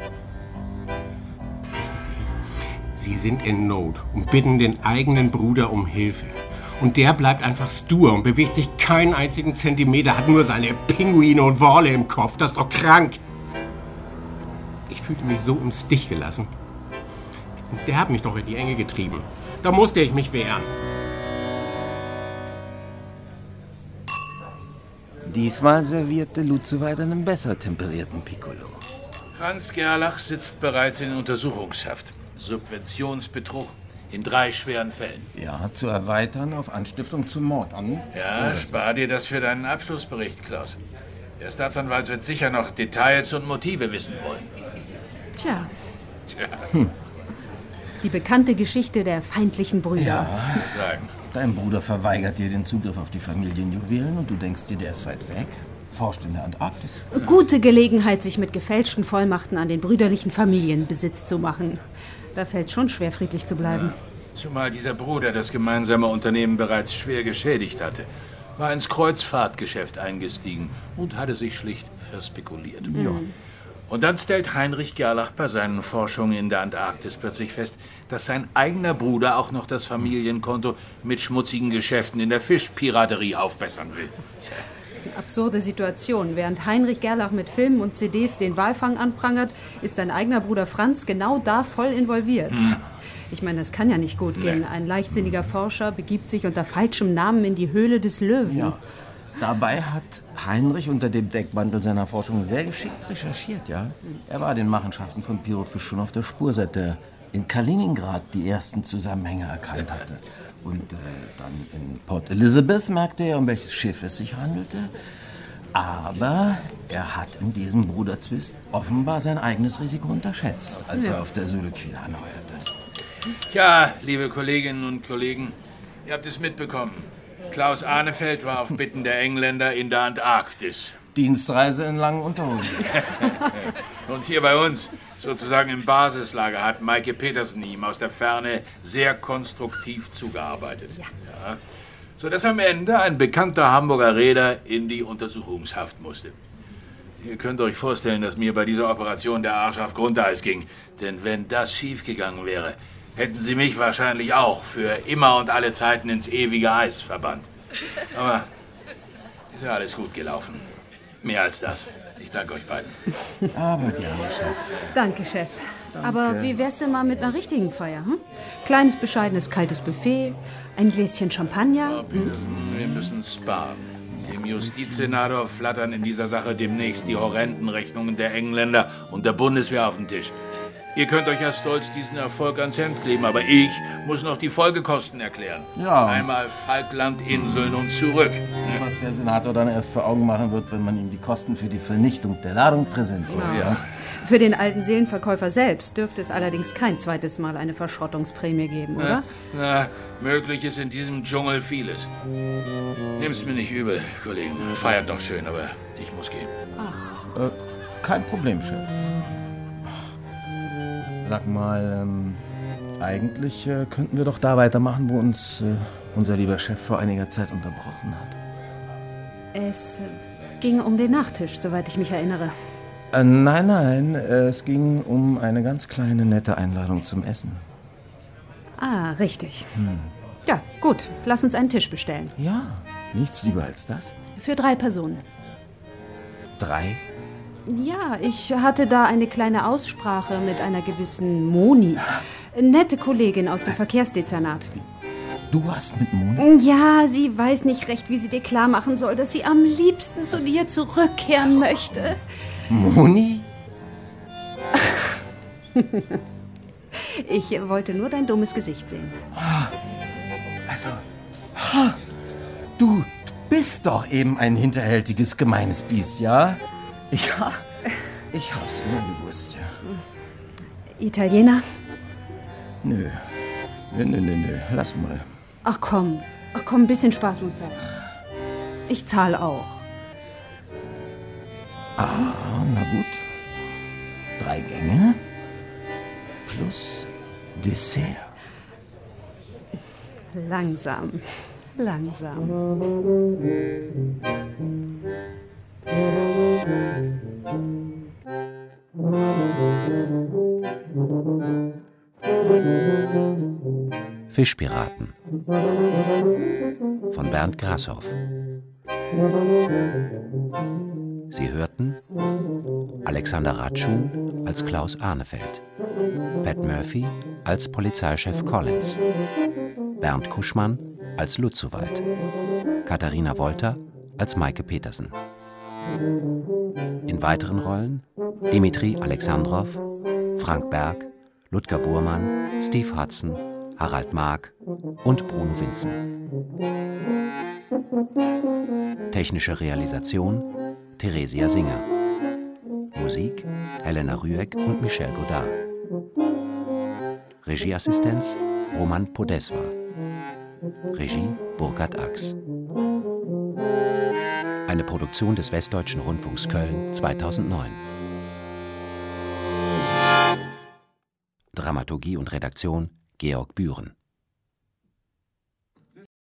Sie sind in Not und bitten den eigenen Bruder um Hilfe. Und der bleibt einfach stur und bewegt sich keinen einzigen Zentimeter, hat nur seine Pinguine und Wale im Kopf. Das ist doch krank. Ich fühlte mich so im Stich gelassen. Und der hat mich doch in die Enge getrieben. Da musste ich mich wehren. Diesmal servierte Luzuweid einen besser temperierten Piccolo. Franz Gerlach sitzt bereits in Untersuchungshaft. Subventionsbetrug in 3 schweren Fällen. Ja, zu erweitern auf Anstiftung zum Mord an. Ja, spar dir das für deinen Abschlussbericht, Klaus. Der Staatsanwalt wird sicher noch Details und Motive wissen wollen. Tja. Die bekannte Geschichte der feindlichen Brüder. Ja, dein Bruder verweigert dir den Zugriff auf die Familienjuwelen und du denkst dir, der ist weit weg. Forscht in der Antarktis. Gute Gelegenheit, sich mit gefälschten Vollmachten an den brüderlichen Familienbesitz zu machen. Da fällt schon schwer, friedlich zu bleiben. Ja. Zumal dieser Bruder das gemeinsame Unternehmen bereits schwer geschädigt hatte. War ins Kreuzfahrtgeschäft eingestiegen und hatte sich schlicht verspekuliert. Ja. Und dann stellt Heinrich Gerlach bei seinen Forschungen in der Antarktis plötzlich fest, dass sein eigener Bruder auch noch das Familienkonto mit schmutzigen Geschäften in der Fischpiraterie aufbessern will. Tja. Das ist eine absurde Situation. Während Heinrich Gerlach mit Filmen und CDs den Walfang anprangert, ist sein eigener Bruder Franz genau da voll involviert. Ich meine, das kann ja nicht gut gehen. Ein leichtsinniger Forscher begibt sich unter falschem Namen in die Höhle des Löwen. Ja. Dabei hat Heinrich unter dem Deckmantel seiner Forschung sehr geschickt recherchiert, ja? Er war den Machenschaften von Pyrofisch schon auf der Spur, seit er in Kaliningrad die ersten Zusammenhänge erkannt hatte. Und dann in Port Elizabeth merkte er, um welches Schiff es sich handelte. Aber er hat in diesem Bruderzwist offenbar sein eigenes Risiko unterschätzt, als er auf der Sülequin anheuerte. Ja, liebe Kolleginnen und Kollegen, ihr habt es mitbekommen. Klaus Ahnefeld war auf Bitten der Engländer in der Antarktis. Dienstreise in langen Unterhosen. Und hier bei uns, sozusagen im Basislager, hat Maike Petersen ihm aus der Ferne sehr konstruktiv zugearbeitet. Ja. Sodass am Ende ein bekannter Hamburger Reeder in die Untersuchungshaft musste. Ihr könnt euch vorstellen, dass mir bei dieser Operation der Arsch auf Grundeis ging. Denn wenn das schiefgegangen wäre, hätten sie mich wahrscheinlich auch für immer und alle Zeiten ins ewige Eis verbannt. Aber ist ja alles gut gelaufen. Mehr als das. Ich danke euch beiden. Aber gerne, Chef. Danke, Chef. Aber wie wär's denn mal mit einer richtigen Feier? Hm? Kleines, bescheidenes, kaltes Buffet, ein Gläschen Champagner. Wir müssen sparen. Dem Justizsenator flattern in dieser Sache demnächst die horrenden Rechnungen der Engländer und der Bundeswehr auf den Tisch. Ihr könnt euch ja stolz diesen Erfolg ans Hemd kleben, aber ich muss noch die Folgekosten erklären. Ja. Einmal Falklandinseln und zurück. Was der Senator dann erst vor Augen machen wird, wenn man ihm die Kosten für die Vernichtung der Ladung präsentiert. Ja. Für den alten Seelenverkäufer selbst dürfte es allerdings kein zweites Mal eine Verschrottungsprämie geben, oder? Möglich ist in diesem Dschungel vieles. Nehm's mir nicht übel, Kollegen. Feiert noch schön, aber ich muss gehen. Kein Problem, Chef. Sag mal, eigentlich könnten wir doch da weitermachen, wo uns unser lieber Chef vor einiger Zeit unterbrochen hat. Es ging um den Nachtisch, soweit ich mich erinnere. Nein, es ging um eine ganz kleine, nette Einladung zum Essen. Ah, richtig. Ja, gut, lass uns einen Tisch bestellen. Ja, nichts lieber als das. Für 3 Personen. 3? Ja, ich hatte da eine kleine Aussprache mit einer gewissen Moni. Nette Kollegin aus dem Verkehrsdezernat. Du hast mit Moni? Ja, sie weiß nicht recht, wie sie dir klar machen soll, dass sie am liebsten zu dir zurückkehren möchte. Moni? Ich wollte nur dein dummes Gesicht sehen. Also, du bist doch eben ein hinterhältiges, gemeines Biest, ja? Ja, ich hab's immer gewusst, ja. Italiener? Nö, lass mal. Ach komm, ein bisschen Spaß muss sein. Ich zahle auch. Na gut. 3 Gänge plus Dessert. Langsam. Fischpiraten von Bernd Grashoff. Sie hörten Alexander Ratschun als Klaus Arnefeld, Pat Murphy als Polizeichef Collins, Bernd Kuschmann als Lutzuwald, Katharina Wolter als Maike Petersen. In weiteren Rollen Dimitri Alexandrov, Frank Berg, Ludger Burmann, Steve Hudson, Harald Mark und Bruno Vinzen. Technische Realisation Theresia Singer. Musik Helena Rüegg und Michel Godard. Regieassistenz Roman Podesva. Regie Burkhard Ax. Eine Produktion des Westdeutschen Rundfunks Köln 2009. Dramaturgie und Redaktion Georg Bühren.